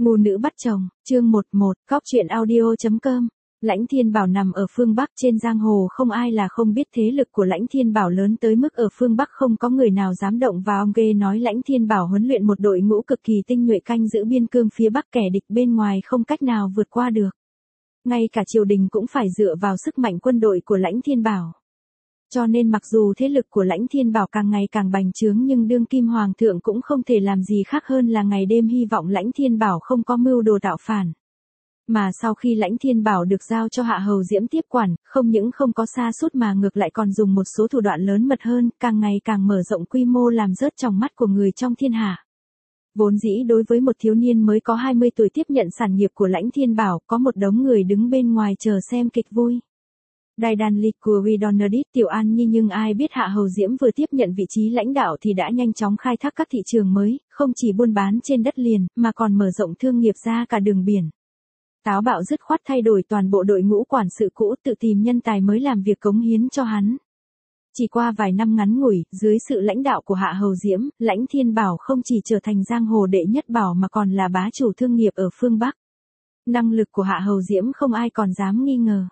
Ngu nữ bắt chồng, chương 11, Cóc truyện audio.com. Lãnh Thiên Bảo nằm ở phương Bắc, trên giang hồ không ai là không biết thế lực của Lãnh Thiên Bảo lớn tới mức ở phương Bắc không có người nào dám động vào. Nghe nói Lãnh Thiên Bảo huấn luyện một đội ngũ cực kỳ tinh nhuệ canh giữ biên cương phía Bắc, kẻ địch bên ngoài không cách nào vượt qua được. Ngay cả triều đình cũng phải dựa vào sức mạnh quân đội của Lãnh Thiên Bảo. Cho nên mặc dù thế lực của Lãnh Thiên Bảo càng ngày càng bành trướng, nhưng đương kim hoàng thượng cũng không thể làm gì khác hơn là ngày đêm hy vọng Lãnh Thiên Bảo không có mưu đồ tạo phản. Mà sau khi Lãnh Thiên Bảo được giao cho Hạ Hầu Diễm tiếp quản, không những không có sa sút mà ngược lại còn dùng một số thủ đoạn lớn mật hơn, càng ngày càng mở rộng quy mô làm rớt trong mắt của người trong thiên hạ. Vốn dĩ đối với một thiếu niên mới có 20 tuổi tiếp nhận sản nghiệp của Lãnh Thiên Bảo, có một đống người đứng bên ngoài chờ xem kịch vui. Đài đàn lịch của Redonadit Tiểu An Nhi, nhưng ai biết Hạ Hầu Diễm vừa tiếp nhận vị trí lãnh đạo thì đã nhanh chóng khai thác các thị trường mới, không chỉ buôn bán trên đất liền, mà còn mở rộng thương nghiệp ra cả đường biển. Táo bạo dứt khoát thay đổi toàn bộ đội ngũ quản sự cũ, tự tìm nhân tài mới làm việc cống hiến cho hắn. Chỉ qua vài năm ngắn ngủi, dưới sự lãnh đạo của Hạ Hầu Diễm, Lãnh Thiên Bảo không chỉ trở thành giang hồ đệ nhất bảo mà còn là bá chủ thương nghiệp ở phương Bắc. Năng lực của Hạ Hầu Diễm không ai còn dám nghi ngờ.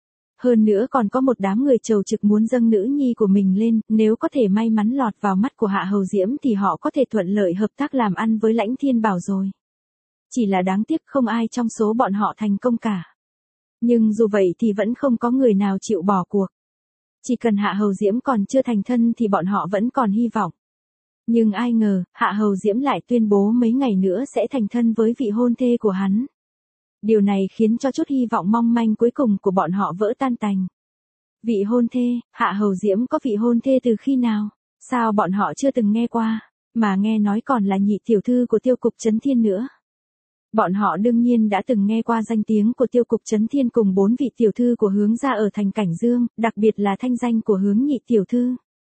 Hơn nữa còn có một đám người trầu trực muốn dâng nữ nhi của mình lên, nếu có thể may mắn lọt vào mắt của Hạ Hầu Diễm thì họ có thể thuận lợi hợp tác làm ăn với Lãnh Thiên Bảo rồi. Chỉ là đáng tiếc không ai trong số bọn họ thành công cả. Nhưng dù vậy thì vẫn không có người nào chịu bỏ cuộc. Chỉ cần Hạ Hầu Diễm còn chưa thành thân thì bọn họ vẫn còn hy vọng. Nhưng ai ngờ, Hạ Hầu Diễm lại tuyên bố mấy ngày nữa sẽ thành thân với vị hôn thê của hắn. Điều này khiến cho chút hy vọng mong manh cuối cùng của bọn họ vỡ tan tành. Vị hôn thê, Hạ Hầu Diễm có vị hôn thê từ khi nào? Sao bọn họ chưa từng nghe qua, mà nghe nói còn là nhị tiểu thư của Tiêu Cục Trấn Thiên nữa. Bọn họ đương nhiên đã từng nghe qua danh tiếng của Tiêu Cục Trấn Thiên cùng 4 vị tiểu thư của Hướng gia ở thành Cảnh Dương, đặc biệt là thanh danh của Hướng nhị tiểu thư.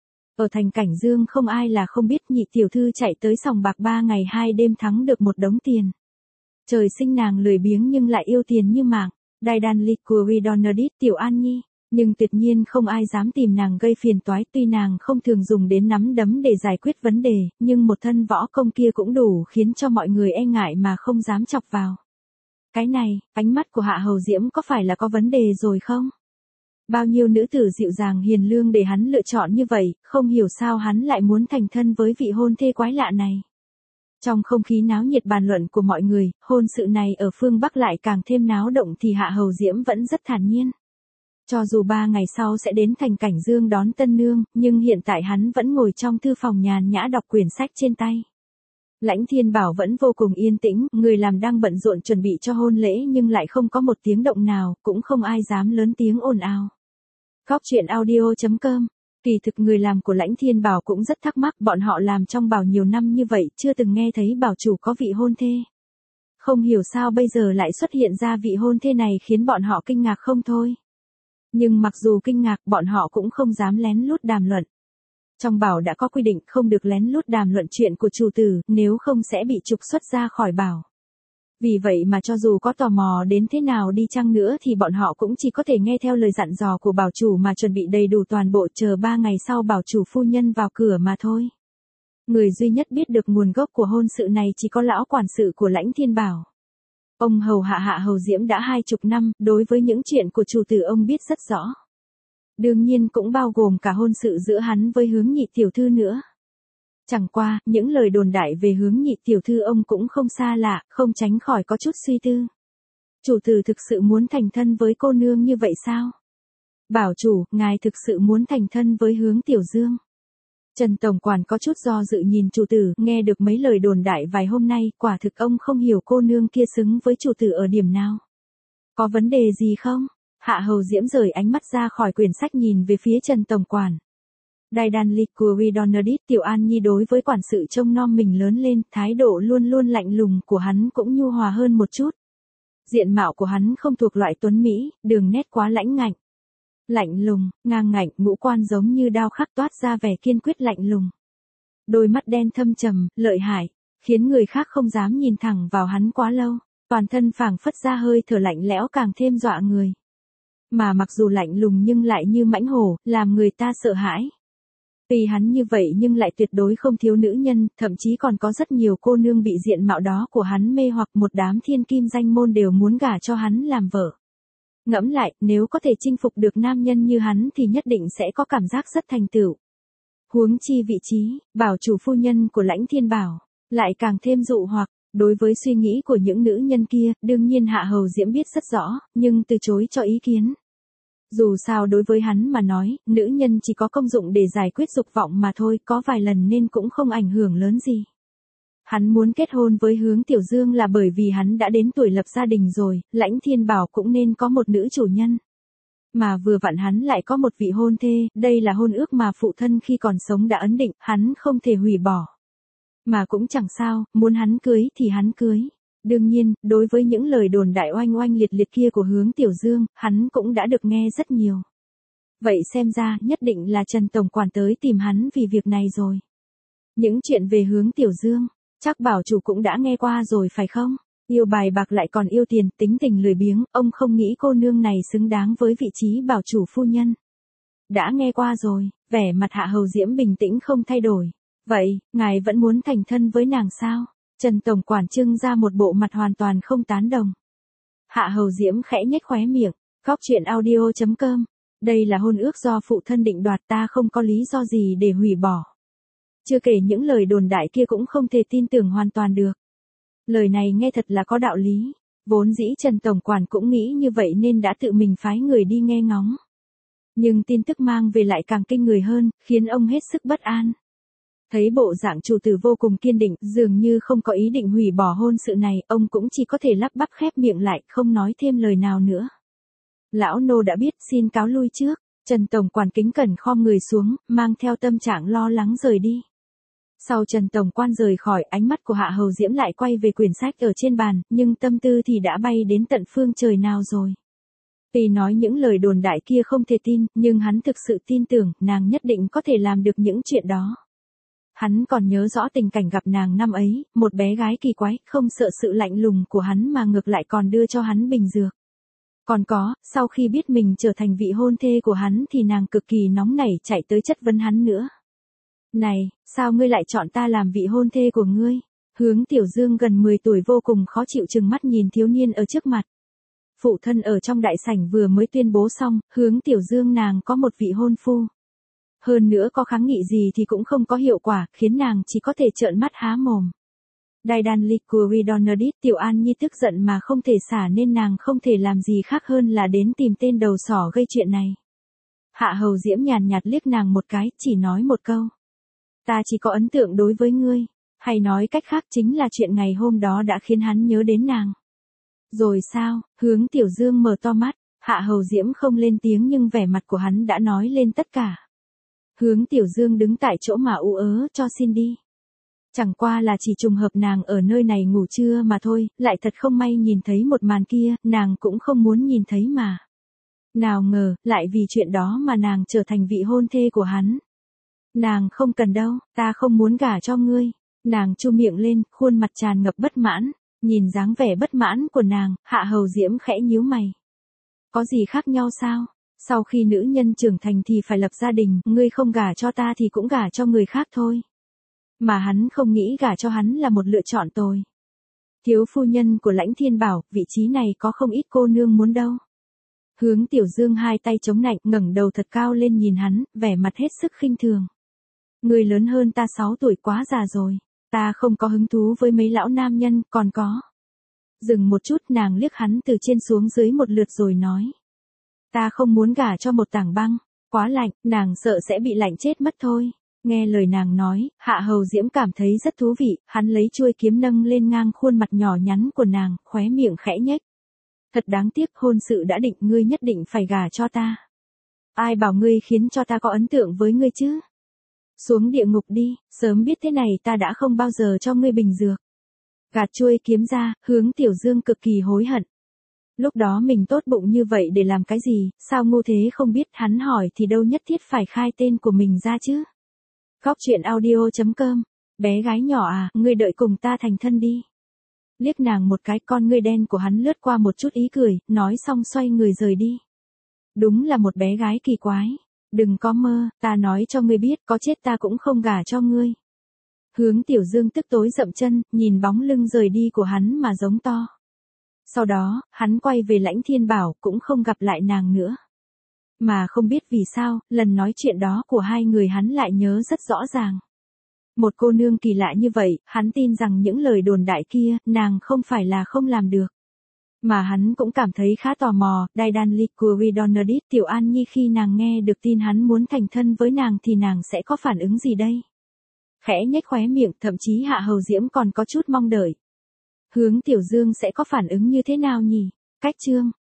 Ở thành Cảnh Dương không ai là không biết nhị tiểu thư chạy tới sòng bạc 3 ngày 2 đêm thắng được một đống tiền. Trời sinh nàng lười biếng nhưng lại yêu tiền như mạng. Đài đàn lịch của Redonadit Tiểu An Nhi. Nhưng tuyệt nhiên không ai dám tìm nàng gây phiền toái, tuy nàng không thường dùng đến nắm đấm để giải quyết vấn đề, nhưng một thân võ công kia cũng đủ khiến cho mọi người e ngại mà không dám chọc vào. Cái này, ánh mắt của Hạ Hầu Diễm có phải là có vấn đề rồi không? Bao nhiêu nữ tử dịu dàng hiền lương để hắn lựa chọn như vậy, không hiểu sao hắn lại muốn thành thân với vị hôn thê quái lạ này. Trong không khí náo nhiệt bàn luận của mọi người, hôn sự này ở phương Bắc lại càng thêm náo động thì Hạ Hầu Diễm vẫn rất thản nhiên. Cho dù 3 ngày sau sẽ đến thành Cảnh Dương đón tân nương, nhưng hiện tại hắn vẫn ngồi trong thư phòng nhàn nhã đọc quyển sách trên tay. Lãnh Thiên Bảo vẫn vô cùng yên tĩnh, người làm đang bận rộn chuẩn bị cho hôn lễ nhưng lại không có một tiếng động nào, cũng không ai dám lớn tiếng ồn ào. Cóc truyện audio.com. Kỳ thực người làm của Lãnh Thiên Bảo cũng rất thắc mắc, bọn họ làm trong bảo nhiều năm như vậy, chưa từng nghe thấy bảo chủ có vị hôn thê. Không hiểu sao bây giờ lại xuất hiện ra vị hôn thê này khiến bọn họ kinh ngạc không thôi. Nhưng mặc dù kinh ngạc, bọn họ cũng không dám lén lút đàm luận. Trong bảo đã có quy định không được lén lút đàm luận chuyện của chủ tử, nếu không sẽ bị trục xuất ra khỏi bảo. Vì vậy mà cho dù có tò mò đến thế nào đi chăng nữa thì bọn họ cũng chỉ có thể nghe theo lời dặn dò của bảo chủ mà chuẩn bị đầy đủ toàn bộ, chờ 3 ngày sau bảo chủ phu nhân vào cửa mà thôi. Người duy nhất biết được nguồn gốc của hôn sự này chỉ có lão quản sự của Lãnh Thiên Bảo. Ông hầu hạ Hạ Hầu Diễm đã 20 năm, đối với những chuyện của chủ tử ông biết rất rõ. Đương nhiên cũng bao gồm cả hôn sự giữa hắn với Hướng nhị tiểu thư nữa. Chẳng qua, những lời đồn đại về Hướng nhị tiểu thư ông cũng không xa lạ, không tránh khỏi có chút suy tư. Chủ tử thực sự muốn thành thân với cô nương như vậy sao? Bảo chủ, ngài thực sự muốn thành thân với Hướng tiểu dương? Trần Tổng Quản có chút do dự nhìn chủ tử, nghe được mấy lời đồn đại vài hôm nay, quả thực ông không hiểu cô nương kia xứng với chủ tử ở điểm nào. Có vấn đề gì không? Hạ Hầu Diễm rời ánh mắt ra khỏi quyển sách nhìn về phía Trần Tổng Quản. Đài đàn lịch của Redonadit Tiểu An Nhi đối với quản sự trông nom mình lớn lên, thái độ luôn luôn lạnh lùng của hắn cũng nhu hòa hơn một chút. Diện mạo của hắn không thuộc loại tuấn Mỹ, đường nét quá lãnh ngạnh. Lạnh lùng, ngang ngạnh, ngũ quan giống như đao khắc toát ra vẻ kiên quyết lạnh lùng. Đôi mắt đen thâm trầm, lợi hại, khiến người khác không dám nhìn thẳng vào hắn quá lâu, toàn thân phảng phất ra hơi thở lạnh lẽo càng thêm dọa người. Mà mặc dù lạnh lùng nhưng lại như mãnh hổ, làm người ta sợ hãi. Tuy hắn như vậy nhưng lại tuyệt đối không thiếu nữ nhân, thậm chí còn có rất nhiều cô nương bị diện mạo đó của hắn mê hoặc, một đám thiên kim danh môn đều muốn gả cho hắn làm vợ. Ngẫm lại, nếu có thể chinh phục được nam nhân như hắn thì nhất định sẽ có cảm giác rất thành tựu. Huống chi vị trí, bảo chủ phu nhân của Lãnh Thiên Bảo, lại càng thêm dụ hoặc. Đối với suy nghĩ của những nữ nhân kia, đương nhiên Hạ Hầu Diễm biết rất rõ, nhưng từ chối cho ý kiến. Dù sao đối với hắn mà nói, nữ nhân chỉ có công dụng để giải quyết dục vọng mà thôi, có vài lần nên cũng không ảnh hưởng lớn gì. Hắn muốn kết hôn với Hướng Tiểu Dương là bởi vì hắn đã đến tuổi lập gia đình rồi, Lãnh Thiên Bảo cũng nên có một nữ chủ nhân. Mà vừa vặn hắn lại có một vị hôn thê, đây là hôn ước mà phụ thân khi còn sống đã ấn định, hắn không thể hủy bỏ. Mà cũng chẳng sao, muốn hắn cưới thì hắn cưới. Đương nhiên, đối với những lời đồn đại oanh oanh liệt liệt kia của Hướng Tiểu Dương, hắn cũng đã được nghe rất nhiều. Vậy xem ra, nhất định là Trần Tổng Quản tới tìm hắn vì việc này rồi. Những chuyện về Hướng Tiểu Dương, chắc bảo chủ cũng đã nghe qua rồi phải không? Yêu bài bạc lại còn yêu tiền, tính tình lười biếng, ông không nghĩ cô nương này xứng đáng với vị trí bảo chủ phu nhân. Đã nghe qua rồi, vẻ mặt Hạ Hầu Diễm bình tĩnh không thay đổi. Vậy, ngài vẫn muốn thành thân với nàng sao? Trần Tổng Quản trưng ra một bộ mặt hoàn toàn không tán đồng. Hạ Hầu Diễm khẽ nhếch khóe miệng, Góc Truyện Audio.com. Đây là hôn ước do phụ thân định đoạt, ta không có lý do gì để hủy bỏ. Chưa kể những lời đồn đại kia cũng không thể tin tưởng hoàn toàn được. Lời này nghe thật là có đạo lý. Vốn dĩ Trần Tổng Quản cũng nghĩ như vậy nên đã tự mình phái người đi nghe ngóng. Nhưng tin tức mang về lại càng kinh người hơn, khiến ông hết sức bất an. Thấy bộ dạng chủ tử vô cùng kiên định, dường như không có ý định hủy bỏ hôn sự này, ông cũng chỉ có thể lắp bắp khép miệng lại, không nói thêm lời nào nữa. Lão nô đã biết, xin cáo lui trước. Trần Tổng Quản kính cẩn khom người xuống, mang theo tâm trạng lo lắng rời đi. Sau Trần Tổng Quan rời khỏi, ánh mắt của Hạ Hầu Diễm lại quay về quyển sách ở trên bàn, nhưng tâm tư thì đã bay đến tận phương trời nào rồi. Tuy nói những lời đồn đại kia không thể tin, nhưng hắn thực sự tin tưởng, nàng nhất định có thể làm được những chuyện đó. Hắn còn nhớ rõ tình cảnh gặp nàng năm ấy, một bé gái kỳ quái, không sợ sự lạnh lùng của hắn mà ngược lại còn đưa cho hắn bình dược. Còn có, sau khi biết mình trở thành vị hôn thê của hắn thì nàng cực kỳ nóng nảy chạy tới chất vấn hắn nữa. Này, sao ngươi lại chọn ta làm vị hôn thê của ngươi? Hướng Tiểu Dương gần 10 tuổi vô cùng khó chịu trừng mắt nhìn thiếu niên ở trước mặt. Phụ thân ở trong đại sảnh vừa mới tuyên bố xong, Hướng Tiểu Dương nàng có một vị hôn phu. Hơn nữa có kháng nghị gì thì cũng không có hiệu quả, khiến nàng chỉ có thể trợn mắt há mồm. Đài Liquidonadit Tiểu An Nhi tức giận mà không thể xả nên nàng không thể làm gì khác hơn là đến tìm tên đầu sỏ gây chuyện này. Hạ Hầu Diễm nhàn nhạt liếc nàng một cái, chỉ nói một câu. Ta chỉ có ấn tượng đối với ngươi, hay nói cách khác chính là chuyện ngày hôm đó đã khiến hắn nhớ đến nàng. Rồi sao? Hướng Tiểu Dương mở to mắt, Hạ Hầu Diễm không lên tiếng nhưng vẻ mặt của hắn đã nói lên tất cả. Hướng Tiểu Dương đứng tại chỗ mà ú ớ cho xin đi. Chẳng qua là chỉ trùng hợp nàng ở nơi này ngủ trưa mà thôi, lại thật không may nhìn thấy một màn kia, nàng cũng không muốn nhìn thấy mà. Nào ngờ, lại vì chuyện đó mà nàng trở thành vị hôn thê của hắn. Nàng không cần đâu, ta không muốn gả cho ngươi. Nàng chu miệng lên, khuôn mặt tràn ngập bất mãn, nhìn dáng vẻ bất mãn của nàng, Hạ Hầu Diễm khẽ nhíu mày. Có gì khác nhau sao? Sau khi nữ nhân trưởng thành thì phải lập gia đình, ngươi không gả cho ta thì cũng gả cho người khác thôi. Mà hắn không nghĩ gả cho hắn là một lựa chọn tồi. Thiếu phu nhân của Lãnh Thiên Bảo, vị trí này có không ít cô nương muốn đâu. Hướng Tiểu Dương hai tay chống nạnh, ngẩng đầu thật cao lên nhìn hắn, vẻ mặt hết sức khinh thường. Người lớn hơn ta 6 tuổi quá già rồi, ta không có hứng thú với mấy lão nam nhân, còn có. Dừng một chút nàng liếc hắn từ trên xuống dưới một lượt rồi nói. Ta không muốn gả cho một tảng băng, quá lạnh, nàng sợ sẽ bị lạnh chết mất thôi. Nghe lời nàng nói, Hạ Hầu Diễm cảm thấy rất thú vị, hắn lấy chuôi kiếm nâng lên ngang khuôn mặt nhỏ nhắn của nàng, khóe miệng khẽ nhếch. Thật đáng tiếc, hôn sự đã định, ngươi nhất định phải gả cho ta. Ai bảo ngươi khiến cho ta có ấn tượng với ngươi chứ? Xuống địa ngục đi, sớm biết thế này ta đã không bao giờ cho ngươi bình dược. Gạt chuôi kiếm ra, Hướng Tiểu Dương cực kỳ hối hận. Lúc đó mình tốt bụng như vậy để làm cái gì, sao ngu thế không biết, hắn hỏi thì đâu nhất thiết phải khai tên của mình ra chứ. Góc Truyện Audio.com. Bé gái nhỏ à, ngươi đợi cùng ta thành thân đi. Liếc nàng một cái, con ngươi đen của hắn lướt qua một chút ý cười, nói xong xoay người rời đi. Đúng là một bé gái kỳ quái. Đừng có mơ, ta nói cho ngươi biết, có chết ta cũng không gả cho ngươi. Hướng Tiểu Dương tức tối dậm chân, nhìn bóng lưng rời đi của hắn mà giống to. Sau đó, hắn quay về Lãnh Thiên Bảo, cũng không gặp lại nàng nữa. Mà không biết vì sao, lần nói chuyện đó của hai người hắn lại nhớ rất rõ ràng. Một cô nương kỳ lạ như vậy, hắn tin rằng những lời đồn đại kia, nàng không phải là không làm được. Mà hắn cũng cảm thấy khá tò mò, Daidan Liquidonadit Tiểu An Nhi khi nàng nghe được tin hắn muốn thành thân với nàng thì nàng sẽ có phản ứng gì đây? Khẽ nhếch khóe miệng, thậm chí Hạ Hầu Diễm còn có chút mong đợi. Hướng Tiểu Dương sẽ có phản ứng như thế nào nhỉ? Cách chương